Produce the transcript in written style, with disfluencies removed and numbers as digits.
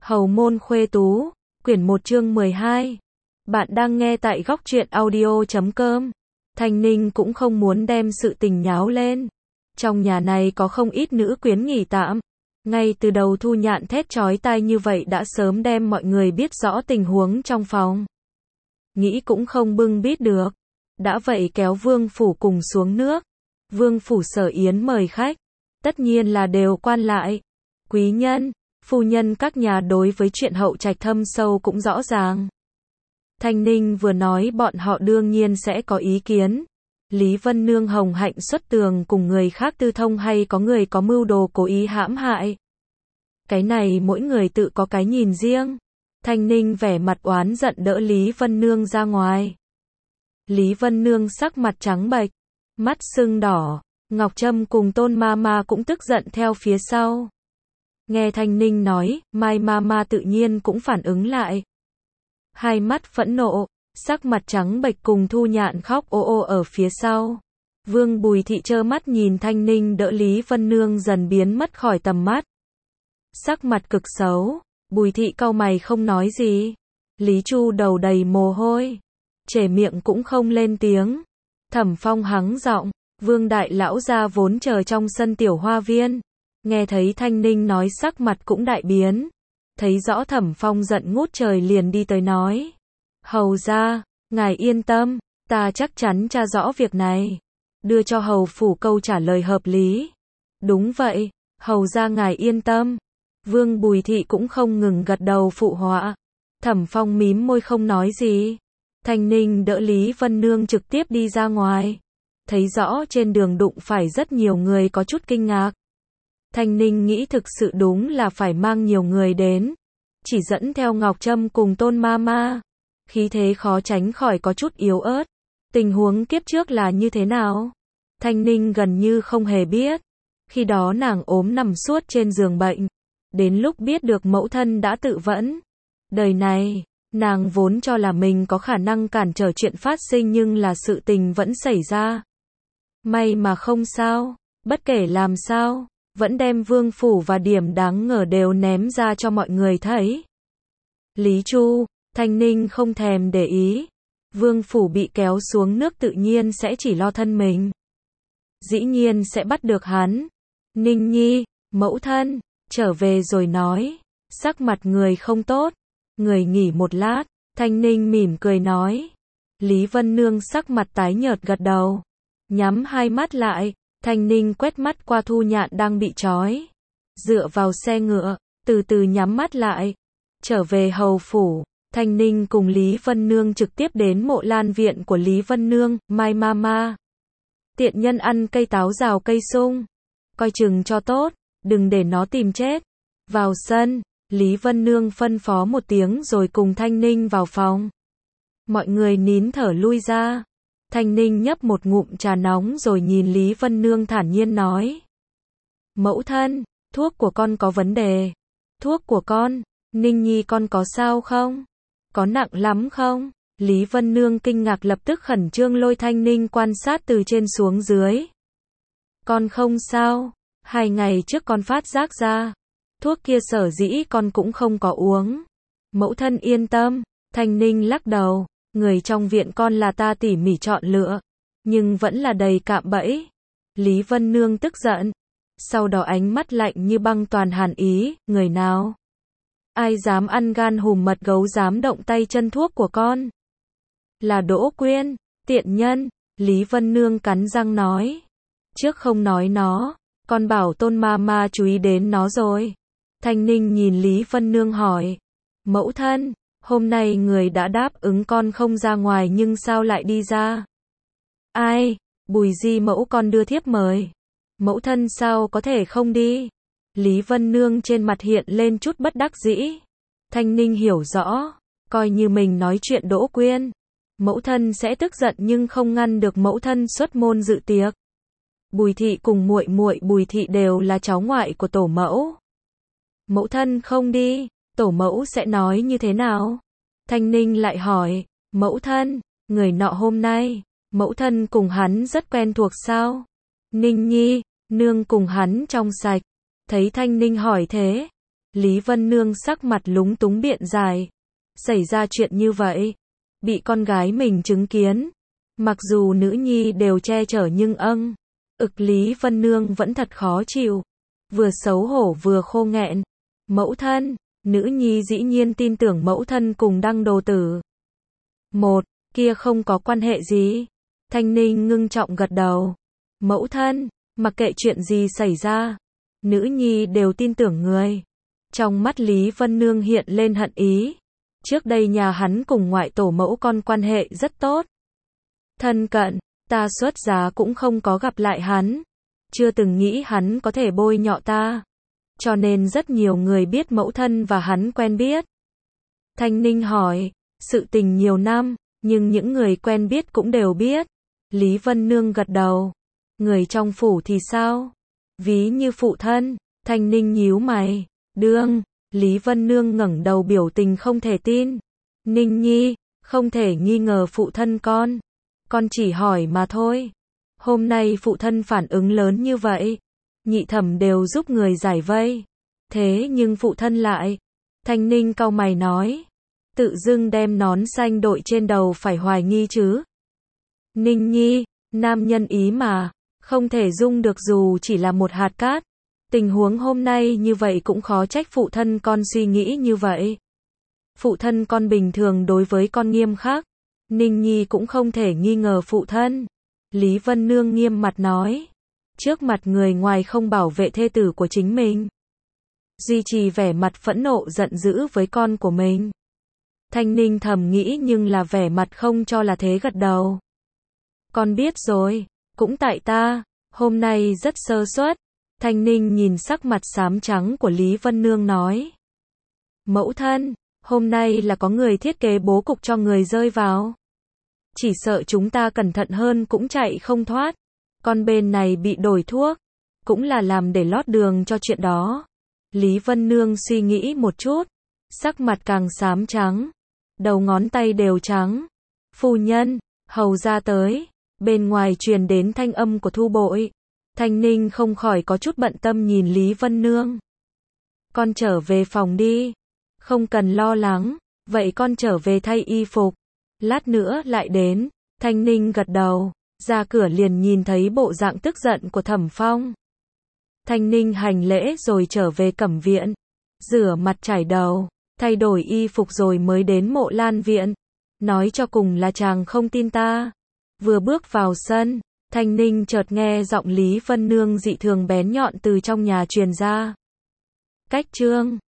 Hầu môn khuê tú, quyển 1 chương 12. Bạn đang nghe tại góc truyện audio.com. Thanh Ninh cũng không muốn đem sự tình nháo lên. Trong nhà này có không ít nữ quyến nghỉ tạm. Ngay từ đầu Thu Nhạn thét chói tai như vậy đã sớm đem mọi người biết rõ tình huống trong phòng. Nghĩ cũng không bưng bít được. Đã vậy kéo Vương Phủ cùng xuống nước. Vương Phủ Sở Yến mời khách. Tất nhiên là đều quan lại. Quý nhân, phu nhân các nhà đối với chuyện hậu trạch thâm sâu cũng rõ ràng. Thanh Ninh vừa nói bọn họ đương nhiên sẽ có ý kiến. Lý Vân Nương hồng hạnh xuất tường cùng người khác tư thông hay có người có mưu đồ cố ý hãm hại. Cái này mỗi người tự có cái nhìn riêng. Thanh Ninh vẻ mặt oán giận đỡ Lý Vân Nương ra ngoài. Lý Vân Nương sắc mặt trắng bệch, mắt sưng đỏ. Ngọc Trâm cùng Tôn Mama cũng tức giận theo phía sau. Nghe Thanh Ninh nói, Mai Mama tự nhiên cũng phản ứng lại. Hai mắt phẫn nộ, sắc mặt trắng bệch cùng Thu Nhạn khóc ô ô ở phía sau. Vương Bùi Thị trơ mắt nhìn Thanh Ninh đỡ Lý Vân Nương dần biến mất khỏi tầm mắt. Sắc mặt cực xấu, Bùi Thị cau mày không nói gì. Lý Chu đầu đầy mồ hôi, trề miệng cũng không lên tiếng. Thẩm Phong hắng giọng, Vương đại lão gia vốn chờ trong sân tiểu hoa viên. Nghe thấy Thanh Ninh nói sắc mặt cũng đại biến. Thấy rõ Thẩm Phong giận ngút trời liền đi tới nói. Hầu gia, ngài yên tâm, ta chắc chắn tra rõ việc này. Đưa cho hầu phủ câu trả lời hợp lý. Đúng vậy, hầu gia ngài yên tâm. Vương Bùi Thị cũng không ngừng gật đầu phụ họa. Thẩm Phong mím môi không nói gì. Thanh Ninh đỡ Lý Vân Nương trực tiếp đi ra ngoài. Thấy rõ trên đường đụng phải rất nhiều người có chút kinh ngạc. Thanh Ninh nghĩ thực sự đúng là phải mang nhiều người đến. Chỉ dẫn theo Ngọc Trâm cùng Tôn Mama. Khí thế khó tránh khỏi có chút yếu ớt. Tình huống kiếp trước là như thế nào? Thanh Ninh gần như không hề biết. Khi đó nàng ốm nằm suốt trên giường bệnh. Đến lúc biết được mẫu thân đã tự vẫn. Đời này, nàng vốn cho là mình có khả năng cản trở chuyện phát sinh nhưng là sự tình vẫn xảy ra. May mà không sao, bất kể làm sao, vẫn đem Vương Phủ và điểm đáng ngờ đều ném ra cho mọi người thấy. Lý Chu, Thanh Ninh không thèm để ý. Vương Phủ bị kéo xuống nước tự nhiên sẽ chỉ lo thân mình. Dĩ nhiên sẽ bắt được hắn. Ninh Nhi, mẫu thân, trở về rồi nói. Sắc mặt người không tốt. Người nghỉ một lát, Thanh Ninh mỉm cười nói. Lý Vân Nương sắc mặt tái nhợt gật đầu. Nhắm hai mắt lại, Thanh Ninh quét mắt qua Thu Nhạn đang bị trói. Dựa vào xe ngựa, từ từ nhắm mắt lại. Trở về hầu phủ, Thanh Ninh cùng Lý Vân Nương trực tiếp đến mộ lan viện của Lý Vân Nương, Mai Mama. Tiện nhân ăn cây táo rào cây sung. Coi chừng cho tốt, đừng để nó tìm chết. Vào sân, Lý Vân Nương phân phó một tiếng rồi cùng Thanh Ninh vào phòng. Mọi người nín thở lui ra. Thanh Ninh nhấp một ngụm trà nóng rồi nhìn Lý Vân Nương thản nhiên nói. Mẫu thân, thuốc của con có vấn đề. Thuốc của con, Ninh Nhi con có sao không? Có nặng lắm không? Lý Vân Nương kinh ngạc lập tức khẩn trương lôi Thanh Ninh quan sát từ trên xuống dưới. Con không sao, 2 ngày trước con phát giác ra. Thuốc kia sở dĩ con cũng không có uống. Mẫu thân yên tâm, Thanh Ninh lắc đầu. Người trong viện con là ta tỉ mỉ chọn lựa, nhưng vẫn là đầy cạm bẫy. Lý Vân Nương tức giận, sau đó ánh mắt lạnh như băng toàn hàn ý, người nào? Ai dám ăn gan hùm mật gấu dám động tay chân thuốc của con? Là Đỗ Quyên, tiện nhân, Lý Vân Nương cắn răng nói. Trước không nói nó, con bảo Tôn Mama chú ý đến nó rồi. Thanh Ninh nhìn Lý Vân Nương hỏi, mẫu thân, hôm nay người đã đáp ứng con không ra ngoài nhưng sao lại đi ra? Ai? Bùi Di mẫu con đưa thiếp mời. Mẫu thân sao có thể không đi? Lý Vân Nương trên mặt hiện lên chút bất đắc dĩ. Thanh Ninh hiểu rõ, coi như mình nói chuyện Đỗ Quyên. Mẫu thân sẽ tức giận nhưng không ngăn được mẫu thân xuất môn dự tiệc. Bùi Thị cùng muội muội Bùi Thị đều là cháu ngoại của tổ mẫu. Mẫu thân không đi, tổ mẫu sẽ nói như thế nào? Thanh Ninh lại hỏi, mẫu thân, người nọ hôm nay, mẫu thân cùng hắn rất quen thuộc sao? Ninh Nhi, nương cùng hắn trong sạch. Thấy Thanh Ninh hỏi thế, Lý Vân Nương sắc mặt lúng túng biện giải. Xảy ra chuyện như vậy, bị con gái mình chứng kiến. Mặc dù nữ nhi đều che chở nhưng Lý Vân Nương vẫn thật khó chịu. Vừa xấu hổ vừa khô nghẹn. Mẫu thân, nữ nhi dĩ nhiên tin tưởng mẫu thân cùng Đăng Đồ Tử. Kia không có quan hệ gì. Thanh Ninh ngưng trọng gật đầu. Mẫu thân, mặc kệ chuyện gì xảy ra, nữ nhi đều tin tưởng người. Trong mắt Lý Vân Nương hiện lên hận ý. Trước đây nhà hắn cùng ngoại tổ mẫu con quan hệ rất tốt. Thân cận, ta xuất giá cũng không có gặp lại hắn. Chưa từng nghĩ hắn có thể bôi nhọ ta. Cho nên rất nhiều người biết mẫu thân và hắn quen biết. Thanh Ninh hỏi, sự tình nhiều năm, nhưng những người quen biết cũng đều biết. Lý Vân Nương gật đầu. Người trong phủ thì sao? Ví như phụ thân. Thanh Ninh nhíu mày. Đương, Lý Vân Nương ngẩng đầu biểu tình không thể tin. Ninh nhi, không thể nghi ngờ phụ thân con. Con chỉ hỏi mà thôi. Hôm nay phụ thân phản ứng lớn như vậy. Nhị thẩm đều giúp người giải vây. Thế nhưng phụ thân lại. Thanh Ninh cau mày nói. Tự dưng đem nón xanh đội trên đầu phải hoài nghi chứ. Ninh nhi, nam nhân ý mà. Không thể dung được dù chỉ là một hạt cát. Tình huống hôm nay như vậy cũng khó trách phụ thân con suy nghĩ như vậy. Phụ thân con bình thường đối với con nghiêm khắc. Ninh nhi cũng không thể nghi ngờ phụ thân. Lý Vân Nương nghiêm mặt nói. Trước mặt người ngoài không bảo vệ thê tử của chính mình. Duy trì vẻ mặt phẫn nộ giận dữ với con của mình. Thanh Ninh thầm nghĩ nhưng là vẻ mặt không cho là thế gật đầu. Con biết rồi, cũng tại ta, hôm nay rất sơ suất. Thanh Ninh nhìn sắc mặt xám trắng của Lý Vân Nương nói. Mẫu thân, hôm nay là có người thiết kế bố cục cho người rơi vào. Chỉ sợ chúng ta cẩn thận hơn cũng chạy không thoát. Con bên này bị đổi thuốc, cũng là làm để lót đường cho chuyện đó. Lý Vân Nương suy nghĩ một chút, sắc mặt càng xám trắng, đầu ngón tay đều trắng. Phu nhân, hầu ra tới. Bên ngoài truyền đến thanh âm của Thu Bội. Thanh Ninh không khỏi có chút bận tâm nhìn Lý Vân Nương. Con trở về phòng đi. Không cần lo lắng. Vậy con trở về thay y phục. Lát nữa lại đến. Thanh Ninh gật đầu. Ra cửa liền nhìn thấy bộ dạng tức giận của Thẩm Phong. Thanh Ninh hành lễ rồi trở về Cẩm viện. Rửa mặt chải đầu. Thay đổi y phục rồi mới đến Mộ Lan viện. Nói cho cùng là chàng không tin ta. Vừa bước vào sân, Thanh Ninh chợt nghe giọng Lý Vân Nương dị thường bén nhọn từ trong nhà truyền ra. Cách chương